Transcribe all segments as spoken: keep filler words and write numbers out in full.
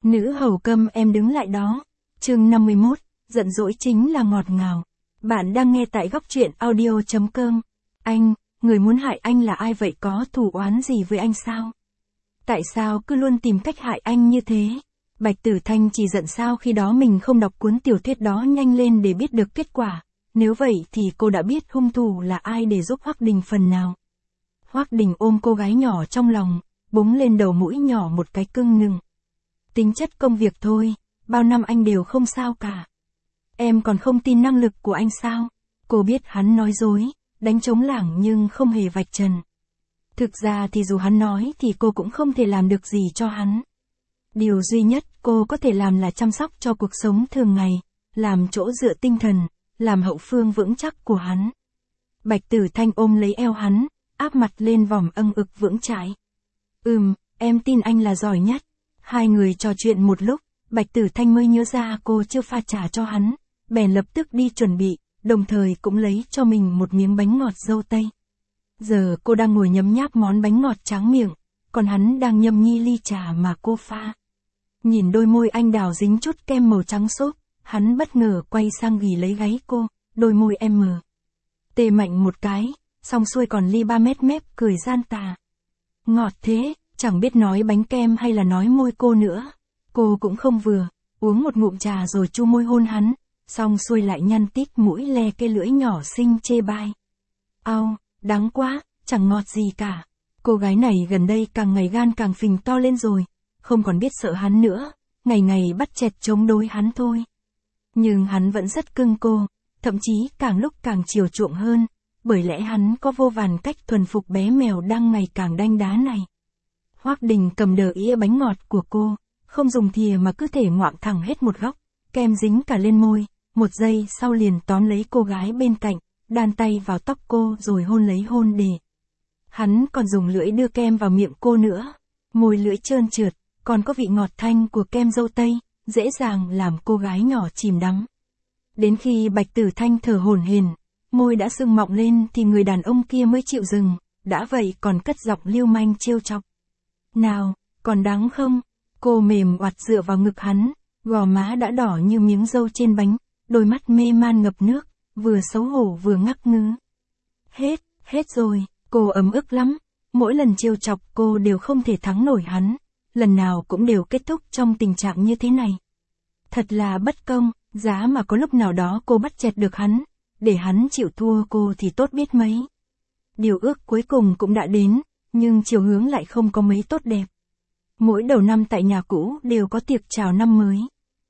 Nữ hầu câm em đứng lại đó. Chương năm mươi mốt, giận dỗi chính là ngọt ngào. Bạn đang nghe tại góc truyện audio chấm com. Anh, người muốn hại anh là ai vậy, có thù oán gì với anh sao? Tại sao cứ luôn tìm cách hại anh như thế? Bạch Tử Thanh chỉ giận sao khi đó mình không đọc cuốn tiểu thuyết đó nhanh lên để biết được kết quả. Nếu vậy thì cô đã biết hung thủ là ai để giúp Hoắc Đình phần nào. Hoắc Đình ôm cô gái nhỏ trong lòng, búng lên đầu mũi nhỏ một cái cưng nừng. Tính chất công việc thôi, bao năm anh đều không sao cả. Em còn không tin năng lực của anh sao? Cô biết hắn nói dối, đánh trống lảng nhưng không hề vạch trần. Thực ra thì dù hắn nói thì cô cũng không thể làm được gì cho hắn. Điều duy nhất cô có thể làm là chăm sóc cho cuộc sống thường ngày, làm chỗ dựa tinh thần, làm hậu phương vững chắc của hắn. Bạch Tử Thanh ôm lấy eo hắn, áp mặt lên vòng âng ực vững chãi. Ừm, em tin anh là giỏi nhất. Hai người trò chuyện một lúc, Bạch Tử Thanh mới nhớ ra cô chưa pha trà cho hắn, bèn lập tức đi chuẩn bị, đồng thời cũng lấy cho mình một miếng bánh ngọt dâu tây. Giờ cô đang ngồi nhấm nháp món bánh ngọt tráng miệng, còn hắn đang nhâm nhi ly trà mà cô pha. Nhìn đôi môi anh đào dính chút kem màu trắng xốp, hắn bất ngờ quay sang ghì lấy gáy cô, đôi môi em mờ. Tê mạnh một cái, xong xuôi còn ly ba mét mép cười gian tà. Ngọt thế, chẳng biết nói bánh kem hay là nói môi cô nữa. Cô cũng không vừa, uống một ngụm trà rồi chu môi hôn hắn, xong xuôi lại nhăn tít mũi le cái lưỡi nhỏ xinh chê bai. Au, đắng quá, chẳng ngọt gì cả. Cô gái này gần đây càng ngày gan càng phình to lên rồi, không còn biết sợ hắn nữa, ngày ngày bắt chẹt chống đối hắn thôi. Nhưng hắn vẫn rất cưng cô, thậm chí càng lúc càng chiều chuộng hơn, bởi lẽ hắn có vô vàn cách thuần phục bé mèo đang ngày càng đanh đá này. Hoắc Đình cầm đờ ĩa bánh ngọt của cô, không dùng thìa mà cứ thể ngoạm thẳng hết một góc, kem dính cả lên môi, một giây sau liền tóm lấy cô gái bên cạnh, đan tay vào tóc cô rồi hôn lấy hôn để. Hắn còn dùng lưỡi đưa kem vào miệng cô nữa, môi lưỡi trơn trượt, còn có vị ngọt thanh của kem dâu tây, dễ dàng làm cô gái nhỏ chìm đắm. Đến khi Bạch Tử Thanh thở hổn hển, môi đã sưng mọng lên thì người đàn ông kia mới chịu dừng, đã vậy còn cất giọng lưu manh trêu chọc. Nào, còn đắng không? Cô mềm oặt dựa vào ngực hắn, gò má đã đỏ như miếng dâu trên bánh, đôi mắt mê man ngập nước, vừa xấu hổ vừa ngắc ngứ. Hết, hết rồi, cô ấm ức lắm, mỗi lần trêu chọc cô đều không thể thắng nổi hắn, lần nào cũng đều kết thúc trong tình trạng như thế này. Thật là bất công, giá mà có lúc nào đó cô bắt chẹt được hắn, để hắn chịu thua cô thì tốt biết mấy. Điều ước cuối cùng cũng đã đến, nhưng chiều hướng lại không có mấy tốt đẹp. Mỗi đầu năm tại nhà cũ đều có tiệc chào năm mới.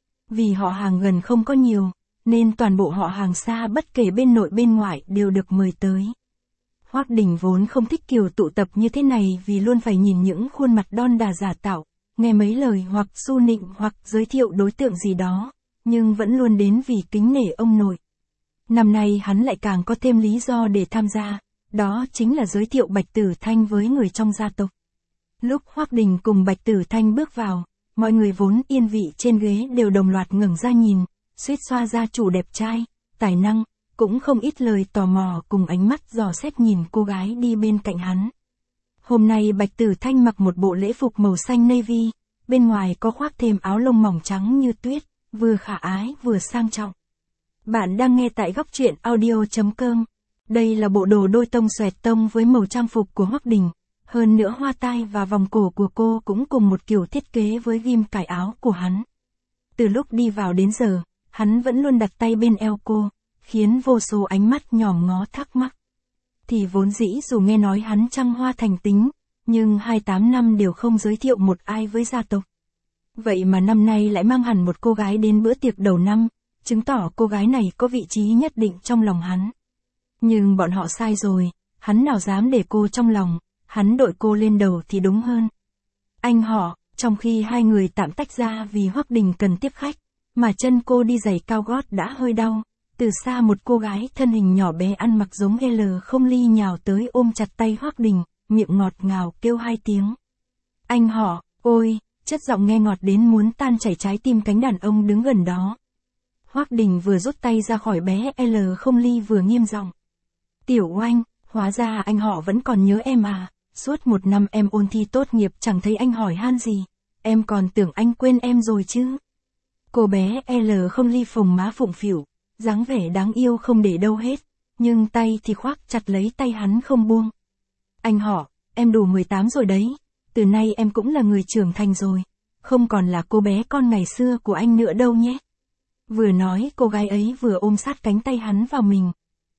Vì họ hàng gần không có nhiều, nên toàn bộ họ hàng xa bất kể bên nội bên ngoại đều được mời tới. Hoắc Đình vốn không thích kiểu tụ tập như thế này vì luôn phải nhìn những khuôn mặt đon đà giả tạo, nghe mấy lời hoặc su nịnh hoặc giới thiệu đối tượng gì đó, nhưng vẫn luôn đến vì kính nể ông nội. Năm nay hắn lại càng có thêm lý do để tham gia, đó chính là giới thiệu Bạch Tử Thanh với người trong gia tộc. Lúc Hoắc Đình cùng Bạch Tử Thanh bước vào, mọi người vốn yên vị trên ghế đều đồng loạt ngẩng ra nhìn, suýt xoa gia chủ đẹp trai, tài năng, cũng không ít lời tò mò cùng ánh mắt dò xét nhìn cô gái đi bên cạnh hắn. Hôm nay Bạch Tử Thanh mặc một bộ lễ phục màu xanh navy, bên ngoài có khoác thêm áo lông mỏng trắng như tuyết, vừa khả ái vừa sang trọng. Bạn đang nghe tại góc truyện audio chấm com. Đây là bộ đồ đôi tông xoẹt tông với màu trang phục của Hoắc Đình, hơn nữa hoa tai và vòng cổ của cô cũng cùng một kiểu thiết kế với ghim cài áo của hắn. Từ lúc đi vào đến giờ, hắn vẫn luôn đặt tay bên eo cô, khiến vô số ánh mắt nhòm ngó thắc mắc. Thì vốn dĩ dù nghe nói hắn trăng hoa thành tính, nhưng hai mươi tám năm đều không giới thiệu một ai với gia tộc. Vậy mà năm nay lại mang hẳn một cô gái đến bữa tiệc đầu năm, chứng tỏ cô gái này có vị trí nhất định trong lòng hắn. Nhưng bọn họ sai rồi, hắn nào dám để cô trong lòng, hắn đội cô lên đầu thì đúng hơn. Anh họ, trong khi hai người tạm tách ra vì Hoắc Đình cần tiếp khách, mà chân cô đi giày cao gót đã hơi đau, từ xa một cô gái thân hình nhỏ bé ăn mặc giống L không ly nhào tới ôm chặt tay Hoắc Đình, miệng ngọt ngào kêu hai tiếng. Anh họ, ôi, chất giọng nghe ngọt đến muốn tan chảy trái tim cánh đàn ông đứng gần đó. Hoắc Đình vừa rút tay ra khỏi bé L không ly vừa nghiêm giọng. Tiểu Oanh, hóa ra anh họ vẫn còn nhớ em à, suốt một năm em ôn thi tốt nghiệp chẳng thấy anh hỏi han gì, em còn tưởng anh quên em rồi chứ. Cô bé L không ly phồng má phụng phịu, dáng vẻ đáng yêu không để đâu hết, nhưng tay thì khoác chặt lấy tay hắn không buông. Anh họ, em đủ mười tám rồi đấy, từ nay em cũng là người trưởng thành rồi, không còn là cô bé con ngày xưa của anh nữa đâu nhé. Vừa nói cô gái ấy vừa ôm sát cánh tay hắn vào mình.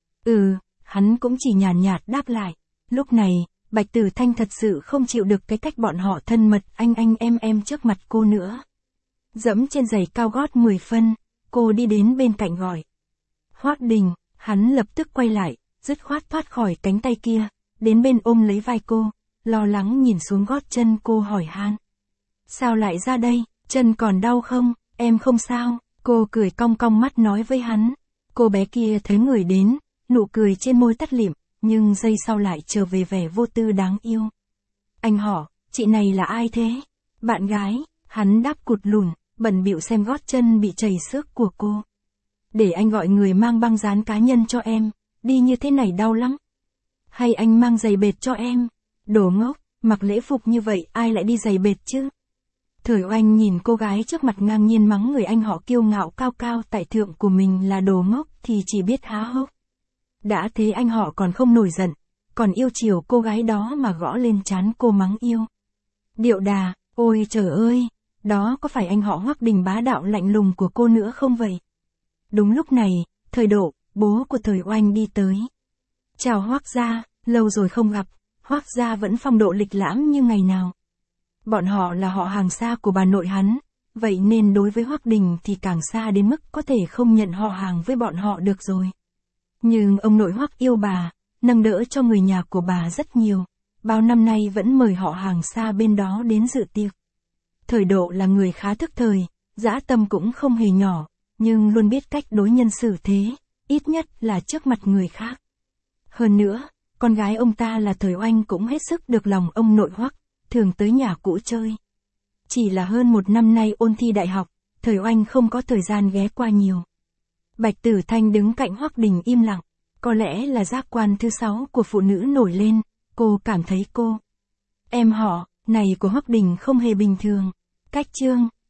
Ừ, hắn cũng chỉ nhàn nhạt, nhạt đáp lại. Lúc này, Bạch Tử Thanh thật sự không chịu được cái cách bọn họ thân mật anh anh em em trước mặt cô nữa. Dẫm trên giày cao gót mười phân, cô đi đến bên cạnh gọi. Hoác Đình, hắn lập tức quay lại, dứt khoát thoát khỏi cánh tay kia, đến bên ôm lấy vai cô, lo lắng nhìn xuống gót chân cô hỏi han. Sao lại ra đây, chân còn đau không, em không sao, cô cười cong cong mắt nói với hắn. Cô bé kia thấy người đến, nụ cười trên môi tắt lịm, nhưng giây sau lại trở về vẻ vô tư đáng yêu. Anh họ, chị này là ai thế? Bạn gái, hắn đáp cụt lùn, bận bịu xem gót chân bị chảy xước của cô. Để anh gọi người mang băng dán cá nhân cho em, đi như thế này đau lắm. Hay anh mang giày bệt cho em? Đồ ngốc, mặc lễ phục như vậy ai lại đi giày bệt chứ? Thời Oanh nhìn cô gái trước mặt ngang nhiên mắng người anh họ kiêu ngạo cao cao tại thượng của mình là đồ ngốc thì chỉ biết há hốc. Đã thế anh họ còn không nổi giận, còn yêu chiều cô gái đó mà gõ lên trán cô mắng yêu. Điệu đà, ôi trời ơi, đó có phải anh họ Hoắc Đình bá đạo lạnh lùng của cô nữa không vậy? Đúng lúc này, Thời Độ, bố của Thời Oanh đi tới. Chào Hoắc gia, lâu rồi không gặp, Hoắc gia vẫn phong độ lịch lãm như ngày nào. Bọn họ là họ hàng xa của bà nội hắn, vậy nên đối với Hoắc Đình thì càng xa đến mức có thể không nhận họ hàng với bọn họ được rồi. Nhưng ông nội Hoắc yêu bà, nâng đỡ cho người nhà của bà rất nhiều, bao năm nay vẫn mời họ hàng xa bên đó đến dự tiệc. Thời Độ là người khá thức thời, dã tâm cũng không hề nhỏ, nhưng luôn biết cách đối nhân xử thế, ít nhất là trước mặt người khác. Hơn nữa, con gái ông ta là Thời Oanh cũng hết sức được lòng ông nội Hoắc, thường tới nhà cũ chơi. Chỉ là hơn một năm nay ôn thi đại học, Thời Oanh không có thời gian ghé qua nhiều. Bạch Tử Thanh đứng cạnh Hoắc Đình im lặng, có lẽ là giác quan thứ sáu của phụ nữ nổi lên, cô cảm thấy cô. Em họ, này của Hoắc Đình không hề bình thường. Cách chương